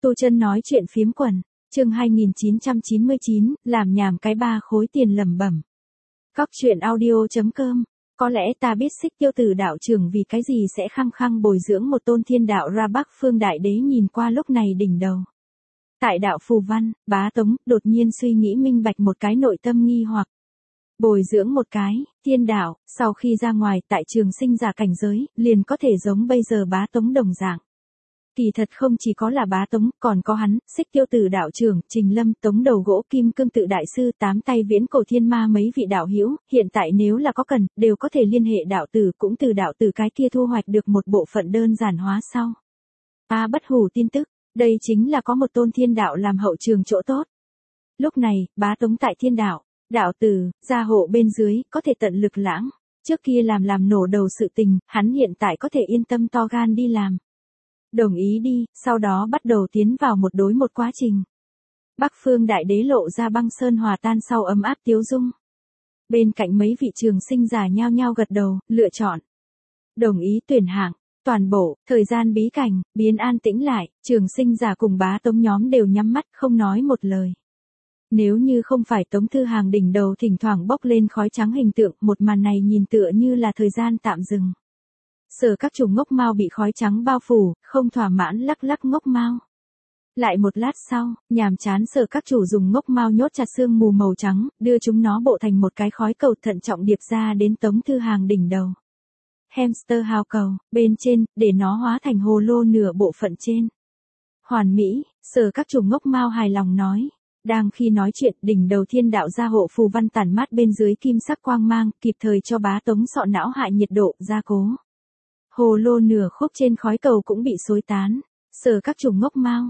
Tu Chân nói chuyện phiếm quần, chương 2999, làm nhảm cái 3 khối tiền lẩm bẩm. Cóc truyện audio.com. Có lẽ ta biết Xích Tiêu Tử đạo trưởng vì cái gì sẽ khăng khăng bồi dưỡng một tôn thiên đạo ra Bắc Phương Đại Đế nhìn qua lúc này đỉnh đầu. Tại đạo phù văn, Bá Tống đột nhiên suy nghĩ minh bạch một cái nội tâm nghi hoặc. Bồi dưỡng một cái, thiên đạo, sau khi ra ngoài tại trường sinh giả cảnh giới, liền có thể giống bây giờ Bá Tống đồng dạng. Kỳ thật không chỉ có là Bá Tống, còn có hắn, Xích Tiêu Tử đạo trưởng, Trình Lâm, Tống Đầu Gỗ, Kim Cương Tự đại sư, Tám Tay Viễn Cổ Thiên Ma mấy vị đạo hữu, hiện tại nếu là có cần, đều có thể liên hệ đạo tử, cũng từ đạo tử cái kia thu hoạch được một bộ phận đơn giản hóa sau. Bất hủ tin tức, đây chính là có một tôn thiên đạo làm hậu trường chỗ tốt. Lúc này, Bá Tống tại thiên đạo, đạo tử, gia hộ bên dưới, có thể tận lực lãng. Trước kia làm nổ đầu sự tình, hắn hiện tại có thể yên tâm to gan đi làm. Đồng ý đi, sau đó bắt đầu tiến vào một đối một quá trình. Bắc Phương Đại Đế lộ ra băng sơn hòa tan sau ấm áp tiếu dung. Bên cạnh mấy vị trường sinh giả nhao nhao gật đầu, lựa chọn. Đồng ý tuyển hạng, toàn bộ, thời gian bí cảnh, biến an tĩnh lại, trường sinh giả cùng Bá Tống nhóm đều nhắm mắt không nói một lời. Nếu như không phải Tống Thư Hàng đỉnh đầu thỉnh thoảng bốc lên khói trắng hình tượng, một màn này nhìn tựa như là thời gian tạm dừng. Sở Các Chủ ngốc mao bị khói trắng bao phủ, không thỏa mãn lắc lắc ngốc mao. Lại một lát sau, nhàm chán Sở Các Chủ dùng ngốc mao nhốt chặt sương mù màu trắng, đưa chúng nó bộ thành một cái khói cầu thận trọng điệp ra đến Tống Thư Hàng đỉnh đầu. Hamster hào cầu, bên trên, để nó hóa thành hồ lô nửa bộ phận trên. Hoàn mỹ, Sở Các Chủ ngốc mao hài lòng nói. Đang khi nói chuyện, đỉnh đầu thiên đạo gia hộ phù văn tản mát bên dưới kim sắc quang mang, kịp thời cho Bá Tống sọ não hại nhiệt độ, gia cố. Hồ lô nửa khúc trên khói cầu cũng bị xối tán. Sở Các Chủ ngốc mao,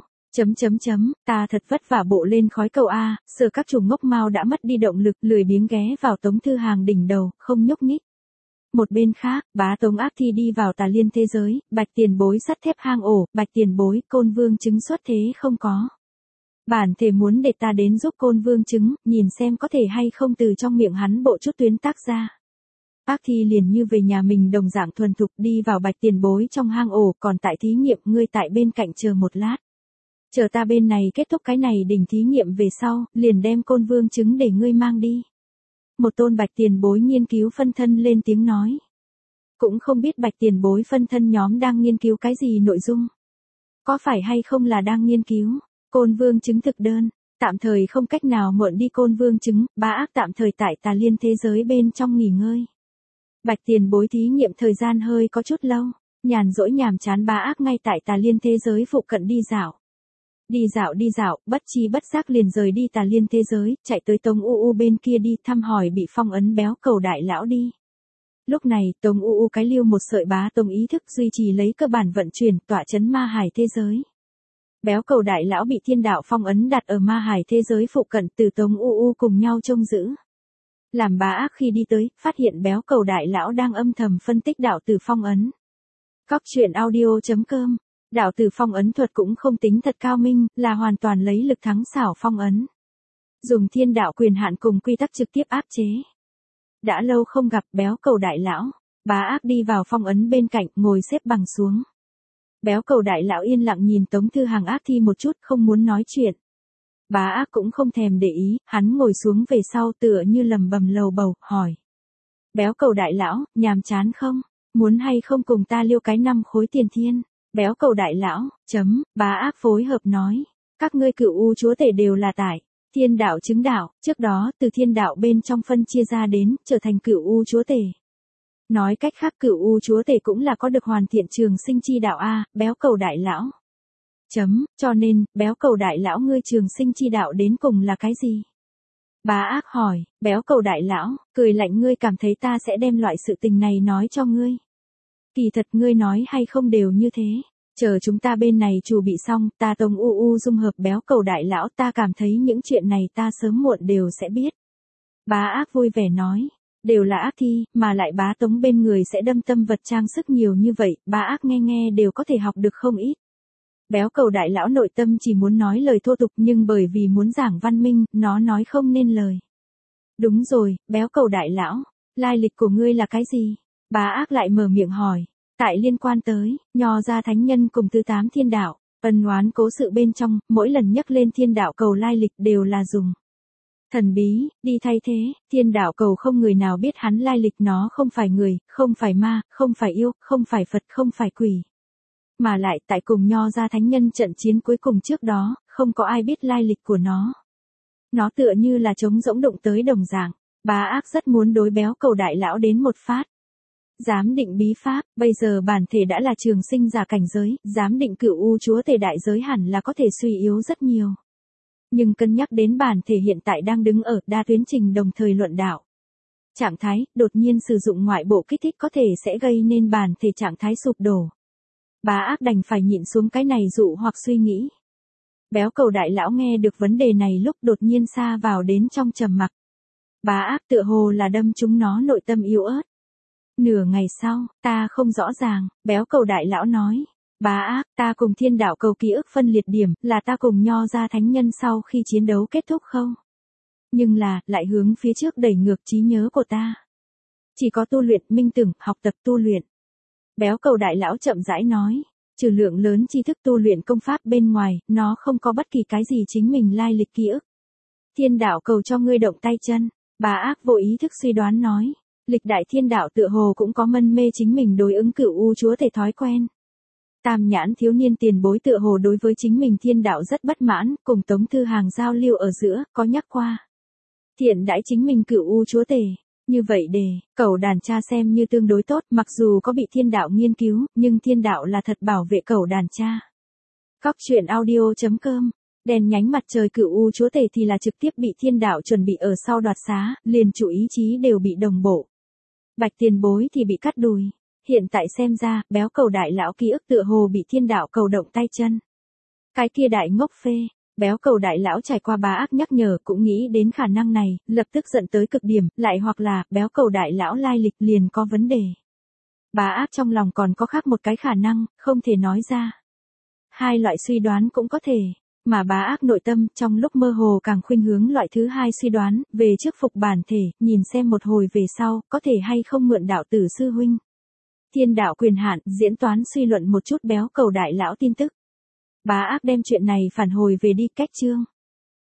ta thật vất vả bộ lên khói cầu a. Sở Các Chủ ngốc mao đã mất đi động lực, lười biếng ghé vào Tống Thư Hàng đỉnh đầu, không nhúc nhích. Một bên khác, Bá Tống ác thi đi vào Tà Liên thế giới, Bạch Tiền Bối sắt thép hang ổ, Bạch Tiền Bối, Côn Vương chứng xuất thế không có. Bản thể muốn để ta đến giúp Côn Vương chứng, nhìn xem có thể hay không từ trong miệng hắn bộ chút tuyến tác ra. Ác thi liền như về nhà mình đồng dạng thuần thục đi vào Bạch Tiền Bối trong hang ổ, còn tại thí nghiệm, ngươi tại bên cạnh chờ một lát. Chờ ta bên này kết thúc cái này đỉnh thí nghiệm về sau, liền đem Côn Vương chứng để ngươi mang đi. Một tôn Bạch Tiền Bối nghiên cứu phân thân lên tiếng nói. Cũng không biết Bạch Tiền Bối phân thân nhóm đang nghiên cứu cái gì nội dung. Có phải hay không là đang nghiên cứu Côn Vương chứng thực đơn, tạm thời không cách nào mượn đi Côn Vương chứng, Bá Ác tạm thời tại Tà Liên thế giới bên trong nghỉ ngơi. Bạch Tiền Bối thí nghiệm thời gian hơi có chút lâu, nhàn rỗi nhàm chán Bá Ác ngay tại Tà Liên thế giới phụ cận đi dạo. Đi dạo, bất chi bất giác liền rời đi Tà Liên thế giới, chạy tới Tông U bên kia đi thăm hỏi bị phong ấn béo cầu đại lão đi. Lúc này, Tông U cái liêu một sợi Bá Tông ý thức duy trì lấy cơ bản vận chuyển tọa chấn ma hải thế giới. Béo cầu đại lão bị thiên đạo phong ấn đặt ở ma hải thế giới phụ cận, từ Tống U cùng nhau trông giữ. Làm Bá Ác khi đi tới, phát hiện béo cầu đại lão đang âm thầm phân tích đạo tử phong ấn. Cóc truyện audio.com. Đạo tử phong ấn thuật cũng không tính thật cao minh, là hoàn toàn lấy lực thắng xảo phong ấn. Dùng thiên đạo quyền hạn cùng quy tắc trực tiếp áp chế. Đã lâu không gặp béo cầu đại lão, Bá Ác đi vào phong ấn bên cạnh, ngồi xếp bằng xuống. Béo cầu đại lão yên lặng nhìn Tống Thư Hàng ác thi một chút, không muốn nói chuyện. Bá Ác cũng không thèm để ý, hắn ngồi xuống về sau tựa như lầm bầm lầu bầu, hỏi. Béo cầu đại lão, nhàm chán không? Muốn hay không cùng ta liêu cái 5 khối tiền thiên? Béo cầu đại lão, Bá Ác phối hợp nói. Các ngươi Cửu U chúa tể đều là tại thiên đạo chứng đạo, trước đó từ thiên đạo bên trong phân chia ra đến, trở thành Cửu U chúa tể. Nói cách khác Cửu U chúa tể cũng là có được hoàn thiện trường sinh chi đạo a. Béo cầu đại lão. Cho nên, béo cầu đại lão ngươi trường sinh chi đạo đến cùng là cái gì? Bá Ác hỏi, béo cầu đại lão, cười lạnh ngươi cảm thấy ta sẽ đem loại sự tình này nói cho ngươi. Kỳ thật ngươi nói hay không đều như thế. Chờ chúng ta bên này chủ bị xong, ta Tông U dung hợp béo cầu đại lão, ta cảm thấy những chuyện này ta sớm muộn đều sẽ biết. Bá Ác vui vẻ nói. Đều là ác thi, mà lại Bá Tống bên người sẽ đâm tâm vật trang sức nhiều như vậy, Bá Ác nghe đều có thể học được không ít. Béo cầu đại lão nội tâm chỉ muốn nói lời thô tục, nhưng bởi vì muốn giảng văn minh, nó nói không nên lời. Đúng rồi, béo cầu đại lão, lai lịch của ngươi là cái gì? Bá Ác lại mở miệng hỏi. Tại liên quan tới, Nho gia thánh nhân cùng thứ 8 thiên đạo, Ân oán cố sự bên trong, mỗi lần nhắc lên thiên đạo cầu lai lịch đều là dùng thần bí, đi thay thế, thiên đạo cầu không người nào biết hắn lai lịch, nó không phải người, không phải ma, không phải yêu, không phải Phật, không phải quỷ. Mà lại tại cùng Nho gia thánh nhân trận chiến cuối cùng trước đó, không có ai biết lai lịch của nó. Nó tựa như là trống rỗng đụng tới đồng dạng. Bá ác rất muốn đối béo cầu đại lão đến một phát. Giám định bí pháp, bây giờ bản thể đã là trường sinh giả cảnh giới, giám định Cửu U chúa tể đại giới hẳn là có thể suy yếu rất nhiều. Nhưng cân nhắc đến bản thể hiện tại đang đứng ở đa tuyến trình đồng thời luận đạo. Trạng thái, đột nhiên sử dụng ngoại bộ kích thích có thể sẽ gây nên bản thể trạng thái sụp đổ. Bá ác đành phải nhịn xuống cái này dụ hoặc suy nghĩ. Béo cầu đại lão nghe được vấn đề này lúc đột nhiên sa vào đến trong trầm mặc. Bá ác tựa hồ là đâm trúng nó nội tâm yếu ớt. Nửa ngày sau, ta không rõ ràng, béo cầu đại lão nói. Bá ác, ta cùng thiên đạo cầu ký ức phân liệt điểm, là ta cùng Nho gia thánh nhân sau khi chiến đấu kết thúc không? Nhưng là, lại hướng phía trước đẩy ngược trí nhớ của ta. Chỉ có tu luyện, minh tưởng, học tập tu luyện. Béo cầu đại lão chậm rãi nói. Trừ lượng lớn tri thức tu luyện công pháp bên ngoài, nó không có bất kỳ cái gì chính mình lai lịch ký ức. Thiên đạo cầu cho ngươi động tay chân. Bá ác vô ý thức suy đoán nói. Lịch đại thiên đạo tựa hồ cũng có mân mê chính mình đối ứng Cửu U chúa thể thói quen. Tam nhãn thiếu niên tiền bối tựa hồ đối với chính mình thiên đạo rất bất mãn, cùng Tống Thư Hàng giao lưu ở giữa, có nhắc qua. Thiện đãi chính mình Cửu U chúa tể. Như vậy cẩu đàn cha xem như tương đối tốt, mặc dù có bị thiên đạo nghiên cứu, nhưng thiên đạo là thật bảo vệ cẩu đàn cha. Cóc truyện audio.com. Đèn nhánh mặt trời Cửu U chúa tể thì là trực tiếp bị thiên đạo chuẩn bị ở sau đoạt xá, liền chủ ý chí đều bị đồng bộ. Bạch tiền bối thì bị cắt đùi. Hiện tại xem ra, béo cầu đại lão ký ức tựa hồ bị thiên đạo cầu động tay chân. Cái kia đại ngốc phê. Béo cầu đại lão trải qua bá ác nhắc nhở cũng nghĩ đến khả năng này, lập tức giận tới cực điểm, lại hoặc là béo cầu đại lão lai lịch liền có vấn đề. Bá ác trong lòng còn có khác một cái khả năng, không thể nói ra. Hai loại suy đoán cũng có thể, mà bá ác nội tâm trong lúc mơ hồ càng khuynh hướng loại thứ hai suy đoán, về trước phục bản thể, nhìn xem một hồi về sau, có thể hay không mượn đạo tử sư huynh. Thiên đạo quyền hạn, diễn toán suy luận một chút béo cầu đại lão tin tức. Bá ác đem chuyện này phản hồi về đi cách chương.